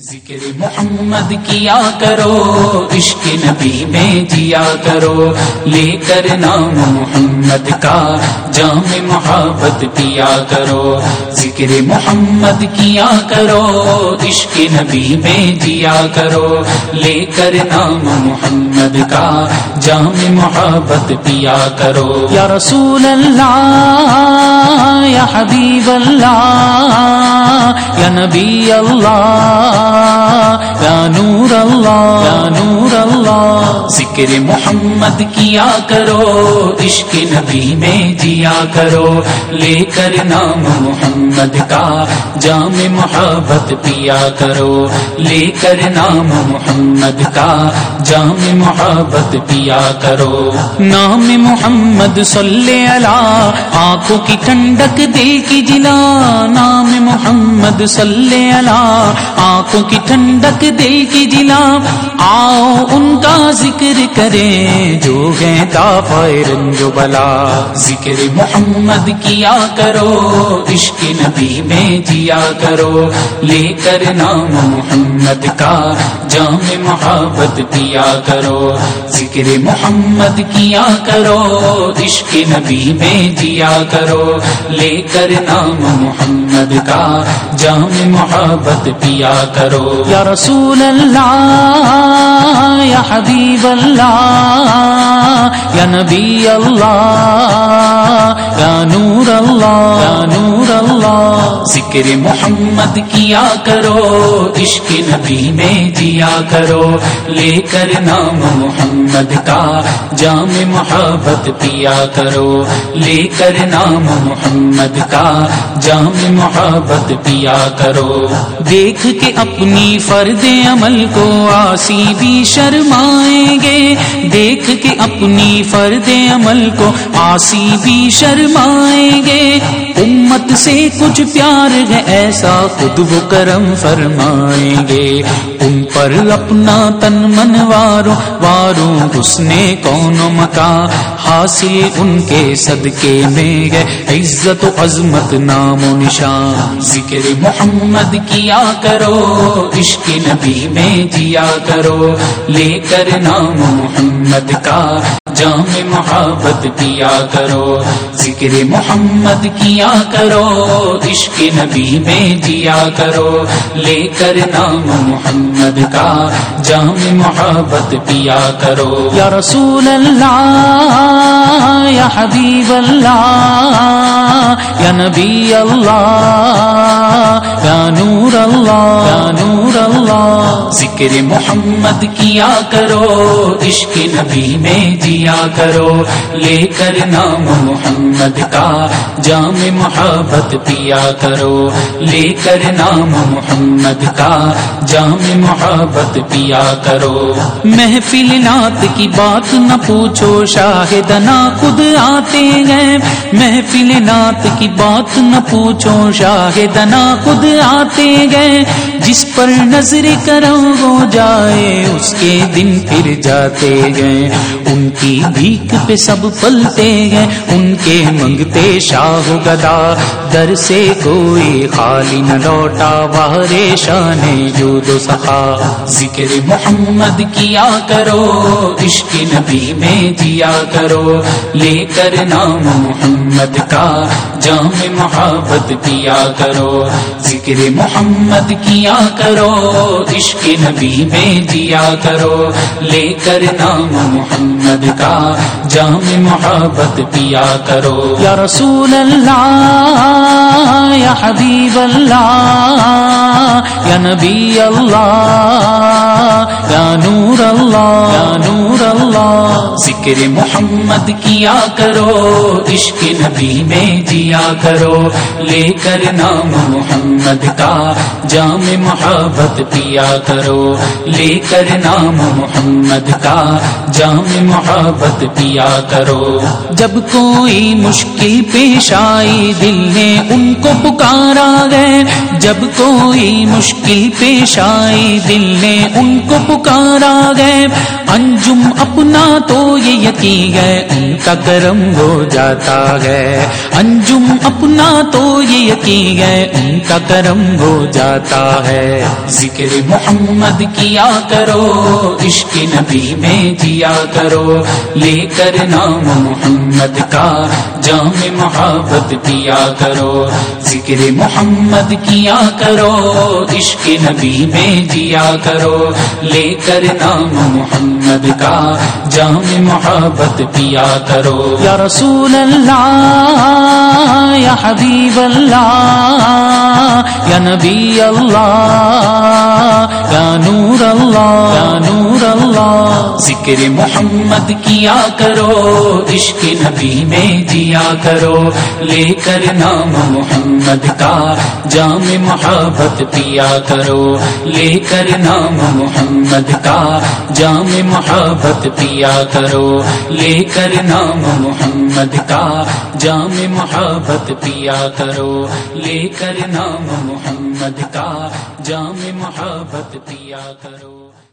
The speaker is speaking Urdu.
ذکر محمد کیا کرو، عشق نبی میں جیا کرو، لے کر نام محمد کا جام محبت پیا کرو۔ ذکر محمد کیا کرو، عشق نبی میں جیا کرو، لے کر نام محمد کا جام محبت پیا کرو۔ یا رسول اللہ، یا حبیب اللہ، یا نبی اللہ، یا نور اللہ، یا نور اللہ۔ ذکر محمد کیا کرو، عشق نبی میں جیا کرو، لے کر نام محمد کا جام محبت پیا کرو، لے کر نام محمد کا جام محبت پیا کرو۔ نام محمد صلی اللہ، آنکھوں کی ٹھنڈک دل کی جلا، نام محمد صلی اللہ، آنکھوں کی ٹھنڈک دل کی جلا۔ آؤ ان کا ذکر کریں جو گئے دافع رنج و بلا۔ ذکر محمد کیا کرو، عشق نبی میں جیا کرو، لے کر نام محمد کا جام محبت پیا کرو۔ ذکر محمد کیا کرو، عشق نبی میں جیا کرو، لے کر نام محمد کا جام محبت پیا کرو۔ یا رسول اللہ، یا حبیب اللہ، یا نبی اللہ، یا نور اللہ، یا نور اللہ۔ ذکر محمد کیا کرو، عشق نبی میں جیا کرو، لے کر نام محمد کا جام محبت پیا کرو، لے کر نام محمد کا جام محبت پیا کرو۔ دیکھ کے اپنی فرد عمل کو عاصی بھی شرمائیں گے، دیکھ کے اپنی فرد عمل کو عاصی بھی شرمائیں گے۔ امت سے کچھ پیار ہے ایسا خود وہ کرم فرمائیں گے، ان پر اپنا تن من واروں حسن کون و مکان حاصل ان کے صدقے میں ہے عزت و عظمت نام و نشان۔ ذکر محمد کیا کرو، عشق نبی میں جیا کرو، لے کر نام محمد کا جام محبت پیا کرو۔ ذکر محمد کیا کرو، عشق نبی میں جیا کرو، لے کر نام محمد کا جام محبت پیا کرو۔ یا رسول اللہ، یا حبیب اللہ، یا نبی اللہ، یا نور اللہ، یا نور اللہ۔ ذکر محمد کیا کرو، عشق نبی میں جیا کرو، لے کر نام محمد کا جام محبت پیا کرو، لے کر نام محمد کا جام محبت پیا کرو۔ محفل نعت کی بات نہ پوچھو، شاہدنا خود آتے ہیں۔ محفل نعت کی بات نہ پوچھو، شاہدنا خود آتے گئے۔ جس پر نظر کرم ہو جائے اس کے دن پھر جاتے گئے، ان کی بھیک پہ سب پلتے گئے، ان کے منگتے شاہ و گدا در سے کوئی خالی نہ لوٹا، وارے شان جود و سخا۔ ذکر محمد کیا کرو، عشق نبی میں جیا کرو، لے کر نام محمد کا جام محبت پیا کرو۔ ذکر محمد کیا کرو، عشق نبی میں جیا کرو، لے کر نام محمد کا جام محبت پیا کرو۔ یا رسول اللہ، یا حبیب اللہ، یا نبی اللہ، یا نور اللہ، یا نور اللہ۔ ذکر محمد کیا کرو، عشق نبی میں جیا کرو، لے کر نام محمد کا جام محبت پیا کرو، لے کر نام محمد کا جام محبت پیا کرو۔ جب کوئی مشکل پیش آئی دل نے ان کو پکارا گئے، جب کوئی مشکل پیش آئی دل نے ان کو پکارا گئے، انجم اپنا تو یہ یقین ہے ان کا کرم ہو جاتا ہے، انجم اپنا تو یہ یقین ہے ان کا کرم ہو جاتا ہے۔ ذکر محمد کیا کرو، عشق نبی میں جیا کرو، لے کر نام محمد کا جام محبت پیا کرو۔ ذکر محمد کیا کرو، عشق نبی میں جیا کرو، لے کر نام محمد کا جام محبت پیا کرو۔ یا رسول اللہ یا حبیب اللہ یا نبی اللہ یا نور اللہ یا نور اللہ۔ ذکر محمد کیا کرو، عشق نبی میں جیا کرو، لے کر نام محمد کا جام محبت پیا کرو، لے کر نام محمد کا جام محبت پیا کرو، لے کر نام محمد کا جام محبت پیا کرو، لے کر نام محمد کا جام محبت پیا کرو۔